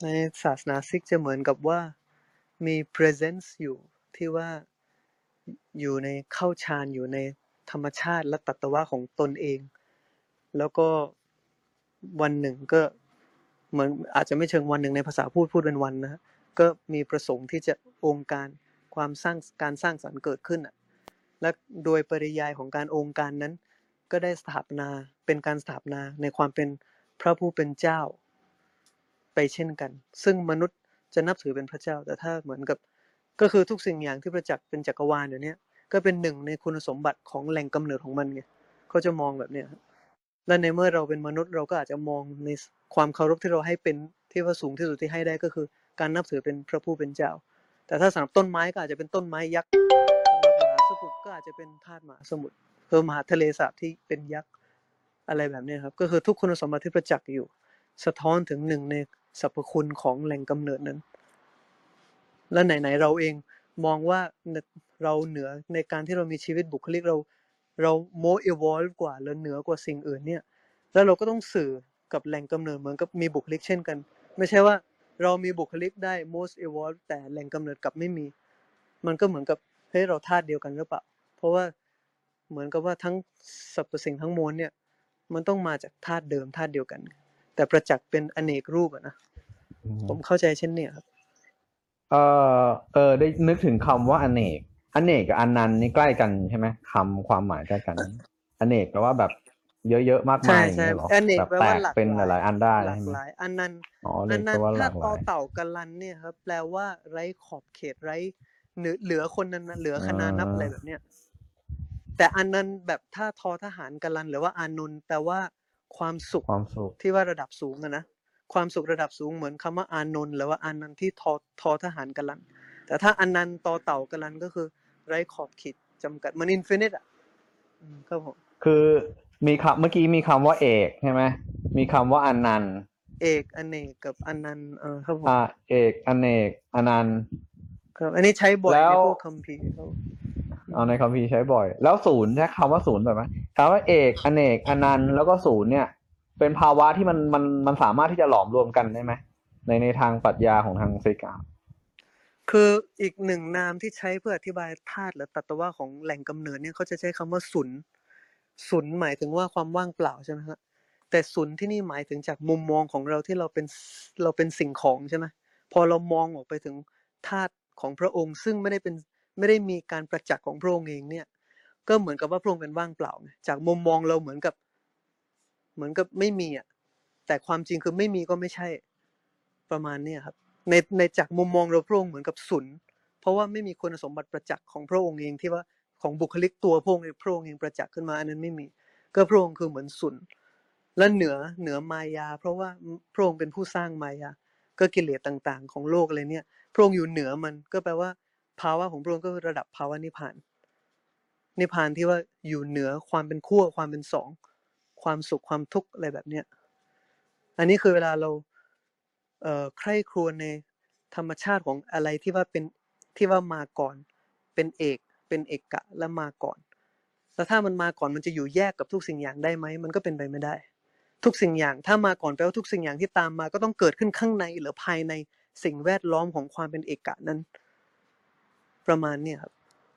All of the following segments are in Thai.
ในศาสนาซิกจะเหมือนกับว่ามี presence อยู่ที่ว่าอยู่ในเข้าฌานอยู่ในธรรมชาติและตัตวะของตนเองแล้วก็วันหนึ่งก็เหมือนอาจจะไม่เชิงวันหนึ่งในภาษาพูดเป็นวันนะก็มีประสงค์ที่จะองค์การความสร้างการสร้างสรรค์เกิดขึ้นอ่ะและโดยปริยายของการองค์การนั้นก็ได้สถาปนาเป็นการสถาปนาในความเป็นพระผู้เป็นเจ้าไปเช่นกันซึ่งมนุษย์จะนับถือเป็นพระเจ้าแต่ถ้าเหมือนกับก็คือทุกสิ่งอย่างที่ประจักษ์เป็นจักรวาลเดี๋ยวนี้ก็เป็นหนึ่งในคุณสมบัติของแหล่งกำเนิดของมันไงเขาจะมองแบบเนี้ยและในเมื่อเราเป็นมนุษย์เราก็อาจจะมองในความเคารพที่เราให้เป็นที่ว่าสูงที่สุดที่ให้ได้ก็คือการนับถือเป็นพระผู้เป็นเจ้าแต่ถ้าสำหรับต้นไม้ก็อาจจะเป็นต้นไม้ยักษ์สำหรับมหาสมุทรก็อาจจะเป็นธาตุมหาสมุทรมหาทะเลสาบที่เป็นยักษ์อะไรแบบนี้ครับก็คือทุกคุณสมบัติที่ประจักษ์อยู่สะท้อนถึงหนึ่งในสรรพคุณของแหล่งกำเนิดนั้นและไหนๆเราเองมองว่าเราเหนือในการที่เรามีชีวิตบุคลิกเรา more evolve กว่าหรือเหนือกว่าสิ่งอื่นเนี่ยแล้วเราก็ต้องสื่อกับแหล่งกำเนิดเหมือนกับมีบุคลิกเช่นกันไม่ใช่ว่าเรามีบุคลิกได้ most evolve แต่แหล่งกำเนิดกลับไม่มีมันก็เหมือนกับเฮ้ยเราธาตุเดียวกันหรือเปล่าเพราะว่าเหมือนกับว่าทั้งสรรพสิ่งทั้งมวลเนี่ยมันต้องมาจากธาตุเดิมธาตุเดียวกันแต่ประจักษ์เป็นอเนกรูปอะนะผมเข้าใจเช่นนี้ครับได้นึกถึงคำว่าอเนกกับอนันต์นี่ใกล้กันใช่ไหมคำความหมายใกล้กันอเนกแปลว่าแบบเยอะๆมากใช่มายอย่างใช่เงี้ยหรออเนกแบบแตแปลว่ากเป็นหหลากหลายลายๆอันได้หลากใช่ไหมหลายอันนั้นอ๋ออันนั้นเนกแปลว่าหถ้าลากหลายต่อเต่ากัลันเนี่ยครับแปลว่าไร้ขอบเขตไร้เหลือคนนั้นเหลืออ่คณานับอะไราแบบเนี้ยแต่อันนั้นแบบถ้าทอทหารกัลันหรือว่าอานนท์แปลว่าความสุขความสุขที่ว่าระดับสูงนะความสุขระดับสูงเหมือนคำว่าอานนท์หรือว่าอานันต์ที่ทอทหารกัลันแต่ถ้าอันนั้นต่อเต่ากัลันก็คือไร้ขอบเขตจำกัดมันอินฟินิตอ่ะครับผมคือมีคำเมื่อกี้มีคำว่าเอกใช่ไหมมีคำว่าอนันต์เอกอเนกกับอนันต์ครับผมเอกอเนกอนันต์ครับอันนี้ใช้บ่อยแล้วในพวกคัมภีร์เขาเอาในคัมภีร์ใช้บ่อยแล้วศูนย์ใช้คำว่าศูนย์แบบไหมคำว่าเอกอเนกอนันต์แล้วก็ศูนย์เนี่ยเป็นภาวะที่มันสามารถที่จะหลอมรวมกันได้ไหมในทางปรัชญาของทางซิกอะคืออีกหนึ่งนามที่ใช้เพื่ออธิบายธาตุหรือตัตวะของแหล่งกำเนิดเนี่ยเขาจะใช้คำว่าสุญสุญหมายถึงว่าความว่างเปล่าใช่ไหมฮะแต่สุญที่นี่หมายถึงจากมุมมองของเราที่เราเป็นสิ่งของใช่ไหมพอเรามองออกไปถึงธาตุของพระองค์ซึ่งไม่ได้มีการประจักษ์ของพระองค์เองเนี่ยก็เหมือนกับว่าพระองค์เป็นว่างเปล่าจากมุมมองเราเหมือนกับไม่มีอ่ะแต่ความจริงคือไม่มีก็ไม่ใช่ประมาณเนี้ยครับในจากมุมมองเราพระองค์เหมือนกับศูนย์เพราะว่าไม่มีคุณสมบัติประจักษ์ของพระองค์เองที่ว่าของบุคลิกตัวพระองค์เองประจักษ์ขึ้นมาอันนั้นไม่มีก็พระองค์คือเหมือนศูนย์และเหนือมายาเพราะว่าพระองค์เป็นผู้สร้างมายาก็กิเลสต่างๆของโลกอะไรเนี่ยพระองค์อยู่เหนือมันก็แปลว่าภาวะของพระองค์ก็ระดับภาวะนิพพานที่ว่าอยู่เหนือความเป็นขั้วความเป็นสองความสุขความทุกข์อะไรแบบเนี้ยอันนี้คือเวลาเราใคร่ครวญในธรรมชาติของอะไรที่ว่าเป็นที่ว่ามาก่อนเป็นเอกะและมาก่อนแล้วถ้ามันมาก่อนมันจะอยู่แยกกับทุกสิ่งอย่างได้ไหมมันก็เป็นไปไม่ได้ทุกสิ่งอย่างถ้ามาก่อนแปลว่าทุกสิ่งอย่างที่ตามมาก็ต้องเกิดขึ้นข้างในหรือภายในสิ่งแวดล้อมของความเป็นเอกะนั้นประมาณนี้ครับ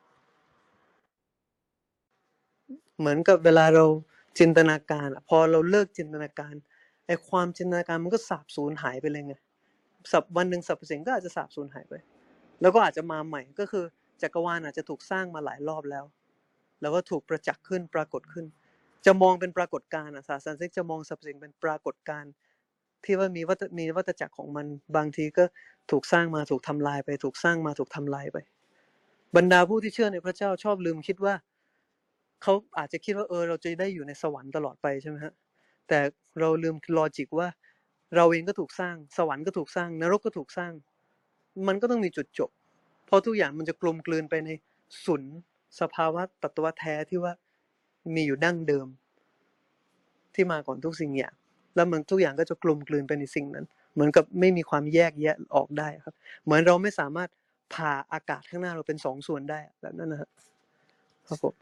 เหมือนกับเวลาเราจินตนาการพอเราเลิกจินตนาการไอ้ความจินตนาการมันก็สาบสูญหายไปเลยไงวันหนึ่งสรรพสิ่งก็อาจจะสาบสูญหายไปแล้วก็อาจจะมาใหม่ก็คือจักรวาลอาจจะถูกสร้างมาหลายรอบแล้วแล้วก็ถูกประจักษ์ขึ้นปรากฏขึ้นจะมองเป็นปรากฏการณ์ศาสนาซิกจะมองสรรพสิ่งเป็นปรากฏการณ์ที่ว่ามีวัฏจักรของมันบางทีก็ถูกสร้างมาถูกทำลายไปถูกสร้างมาถูกทำลายไปบรรดาผู้ที่เชื่อในพระเจ้าชอบลืมคิดว่าเขาอาจจะคิดว่าเราจะได้อยู่ในสวรรค์ตลอดไปใช่ไหมฮะแต่เราลืมลอจิกว่าเราเองก็ถูกสร้างสวรรค์ก็ถูกสร้างนรกก็ถูกสร้างมันก็ต้องมีจุดจบเพราะทุกอย่างมันจะกลมกลืนไปในสุญสภาวะตัตวะแท้ที่ว่ามีอยู่ดั้งเดิมที่มาก่อนทุกสิ่งอย่างแล้วมันทุกอย่างก็จะกลมกลืนไปในสิ่งนั้นเหมือนกับไม่มีความแยกแยะออกได้ครับเหมือนเราไม่สามารถผ่าอากาศข้างหน้าเราเป็นสองส่วนได้แบบนั้นนะครับผม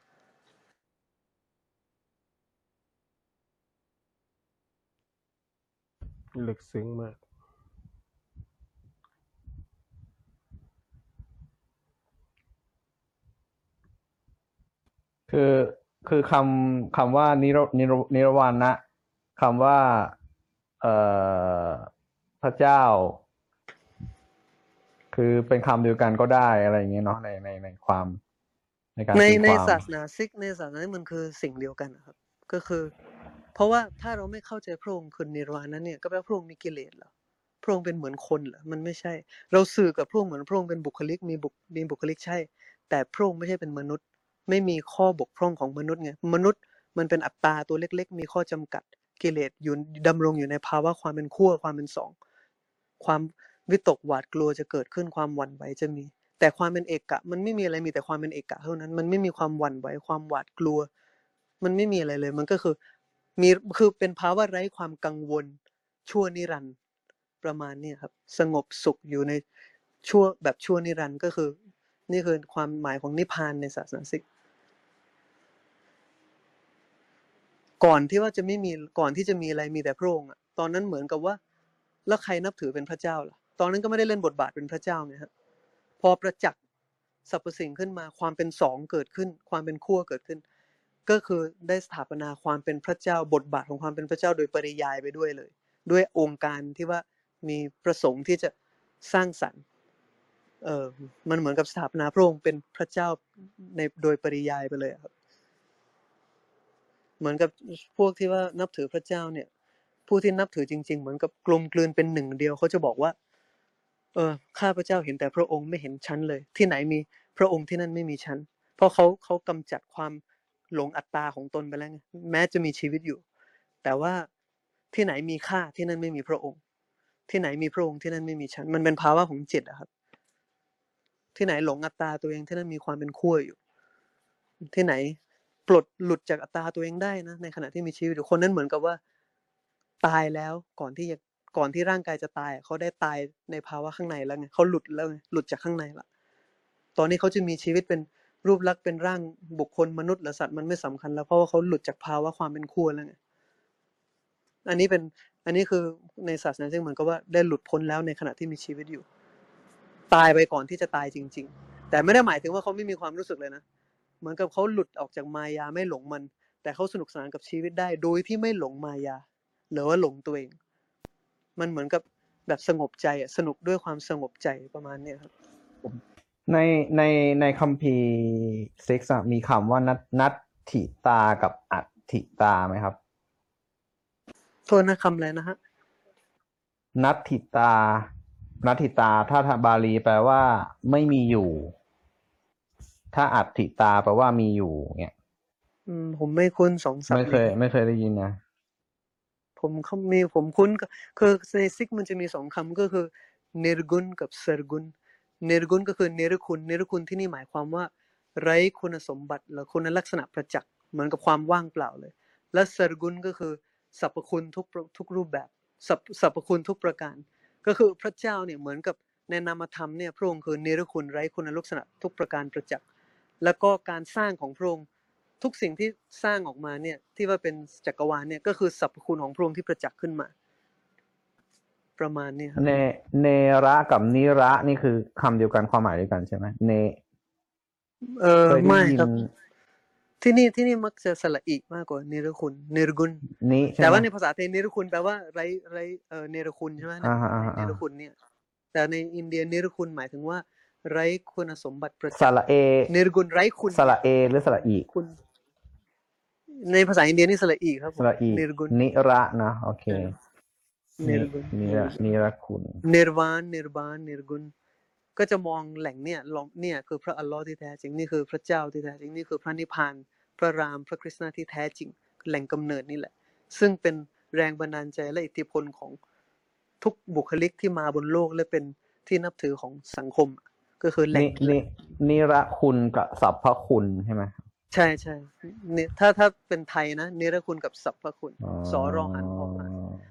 ลึกซึ้งมากคือคือคำว่านิรวานะคำว่าเอ่อพระเจ้า คือเป็นคำเดียวกันก็ได้อะไรอย่างเงี้ยเนาะในความในการตีในความศาสนาซิกในศาสนานี้มันคือสิ่งเดียวกันนะครับก็คือเพราะว่าถ้าเราไม่เข้าใจพระองค์คือนิรวานะเนี่ยก็แปลว่าพระองค์มีกิเลสเหรอพระองค์เป็นเหมือนคนเหรอมันไม่ใช่เราสื่อกับพระองค์เหมือนพระองค์เป็นบุคลิกมีบุคลิกใช่แต่พระองค์ไม่ใช่เป็นมนุษย์ไม่มีข้อบกพร่องของมนุษย์ไงมนุษย์มันเป็นอัตตาตัวเล็กๆมีข้อจำกัดกิเลสอยู่ดำรงอยู่ในภาวะความเป็นขั้วความเป็นสองความวิตกหวาดกลัวจะเกิดขึ้นความหวั่นไหวจะมี แต่ความเป็นเอกะมันไม่มีอะไรมีแต่ความเป็นเอกะเท่านั้นมันไม่มีความหวั่นไหวความหวาดกลัวมันไม่มีอะไรเลยมันก็คือมีคือเป็นภาวะไร้ความกังวลชั่วนิรันดร์ประมาณนี้ครับสงบสุขอยู่ในชั่วแบบชั่วนิรันดร์ก็คือนี่คือความหมายของนิพพานในศาสนาซิกก่อนที่ว่าจะไม่มีก่อนที่จะมีอะไรมีแต่พระองค์อ่ะตอนนั้นเหมือนกับว่าแล้วใครนับถือเป็นพระเจ้าล่ะตอนนั้นก็ไม่ได้เล่นบทบาทเป็นพระเจ้าไงฮะพอประจักษ์ สรรพสิ่งขึ้นมาความเป็นสองเกิดขึ้นความเป็นขั้วเกิดขึ้นก็คือได้สถาปนาความเป็นพระเจ้าบทบาทของความเป็นพระเจ้าโดยปริยายไปด้วยเลยด้วยองค์การที่ว่ามีประสงค์ที่จะสร้างสรรค์มันเหมือนกับสถาปนาพระองค์เป็นพระเจ้าในโดยปริยายไปเลยครับเหมือนกับพวกที่ว่านับถือพระเจ้าเนี่ยผู้ที่นับถือจริงๆเหมือนกับกลมกลืนเป็นหนึ่งเดียวเขาจะบอกว่าข้าพเจ้าเห็นแต่พระองค์ไม่เห็นฉันเลยที่ไหนมีพระองค์ที่นั่นไม่มีฉันเพราะเขากำจัดความหลงอัตตาของตนไปแล้วไงแม้จะมีชีวิตอยู่แต่ว่าที่ไหนมีข้าที่นั่นไม่มีพระองค์ที่ไหนมีพระองค์ที่นั่นไม่มีฉันมันเป็นภาวะของจิตอะครับที่ไหนหลงอัตตาตัวเองที่นั่นมีความเป็นขั้วอยู่ที่ไหนปลดหลุดจากอัตตาตัวเองได้นะในขณะที่มีชีวิตอยู่คนนั้นเหมือนกับว่าตายแล้วก่อนที่ร่างกายจะตายเขาได้ตายในภาวะข้างในแล้วไงเขาหลุดแล้วไงหลุดจากข้างในละตอนนี้เขาจะมีชีวิตเป็นรูปลักษณ์เป็นร่างบุคคลมนุษย์หรือสัตว์มันไม่สำคัญแล้วเพราะว่าเขาหลุดจากภาวะความเป็นขั้วแล้วไงอันนี้เป็นอันนี้คือในศาสนาซึ่งเหมือนกับว่าได้หลุดพ้นแล้วในขณะที่มีชีวิตอยู่ตายไปก่อนที่จะตายจริงๆแต่ไม่ได้หมายถึงว่าเขาไม่มีความรู้สึกเลยนะเหมือนกับเขาหลุดออกจากมายาไม่หลงมันแต่เขาสนุกสนานกับชีวิตได้โดยที่ไม่หลงมายาหรือว่าหลงตัวเองมันเหมือนกับแบบสงบใจสนุกด้วยความสงบใจประมาณนี้ครับในในในคัมภีร์เซ็กซ์มีคำว่านัตถิตากับอัตถิตาไหมครับโทษนะคำอะไรนะฮะนัตถิตานัตถิตาถ้าบาลีแปลว่าไม่มีอยู่ ถ้าอัตถิตาแปลว่ามีอยู่เนี่ยผมไม่คุ้นสองศัพท์นี้ไม่เคยได้ยินนะผมคุ้นคือในซิกมันจะมีสองคำก็คือเนรกุลกับเซรกุลเนรกุลก็คือเนรคุณที่นี่หมายความว่าไร้คุณสมบัติหรือคุณลักษณะประจักษ์เหมือนกับความว่างเปล่าเลยและเซรกุลก็คือสรรพคุณทุกรูปแบบสรรพคุณทุกประการก็คือพระเจ้าเนี่ยเหมือนกับในนามธรรมเนี่ยพระองค์คือเนรคุณไร้คุณลักษณะทุกประการประจักษ์แล้วก็การสร้างของพระองค์ทุกสิ่งที่สร้างออกมาเนี่ยที่ว่าเป็นจักรวาลเนี่ยก็คือสรรพคุณของพระองค์ที่ประจักษ์ขึ้นมาประมาณนี้ครับเนระกับนิระนี่คือคำเดียวกันความหมายเดียวกันใช่ไหมเคยได้ไม่ยินครับที่นี่มักจะสระอีมากกว่าเนรคุณเนรกุลนี้ใช่ไหมแต่ว่าในภาษาไทยเนรคุณแปลว่าไร้เนรคุณใช่ไหมในภาษาไทยเนรคุณเนี่ยแต่ในอินเดียเนรคุณหมายถึงว่าไร้คุณสมบัติประสจักษ์ระเอเนรคุณไร้คุณสระเอหรือสระอีคุณในภาษาอินเดียนี่สระอีครับผมสระอีเนรกุลนิระนะโอเคเนรกุลนิระคุณเนรวานเนรบานเนรกุลก็จะมองแหล่งเนี่ยลองเนี่ยคือพระอัลลอฮ์ที่แท้จริงนี่คือพระเจ้าที่แท้จริงนี่คือพระนิพพานพระรามพระคริสต์ที่แท้จริงแหล่งกำเนิดนี่แหละซึ่งเป็นแรงบันดาลใจและอิทธิพลของทุกบุคลิกที่มาบนโลกและเป็นที่นับถือของสังคมก็คือแหล่งนิระคุณกับสัพพคุณใช่ไหมใช่ใช่เนี่ยถ้าเป็นไทยนะเนรคุณกับสรรพคุณสอรอหันพอพาน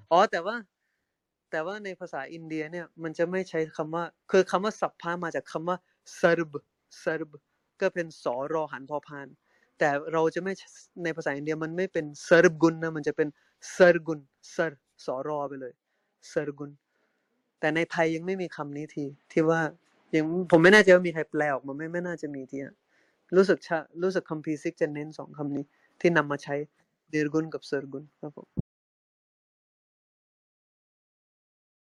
แต่ว่าในภาษาอินเดียเนี่ยมันจะไม่ใช้คำว่าคือคำว่าสัพพะมาจากคำว่าเซร์บก็เป็นสอรอหันพอพานแต่เราจะไม่ในภาษาอินเดียมันไม่เป็นเซร์บกุลนะมันจะเป็นเซร์กุลเซร์สอรอไปเลยเซร์กุลแต่ในไทยยังไม่มีคำนี้ที่ว่ายังผมไม่แน่ใจว่ามีใครแปลออกมาไม่น่าจะมีที่รู้สึกคัมภีร์ซิกจะเน้น2คำนี้ที่นำมาใช้ Nirgun กับ Sargun ครับผม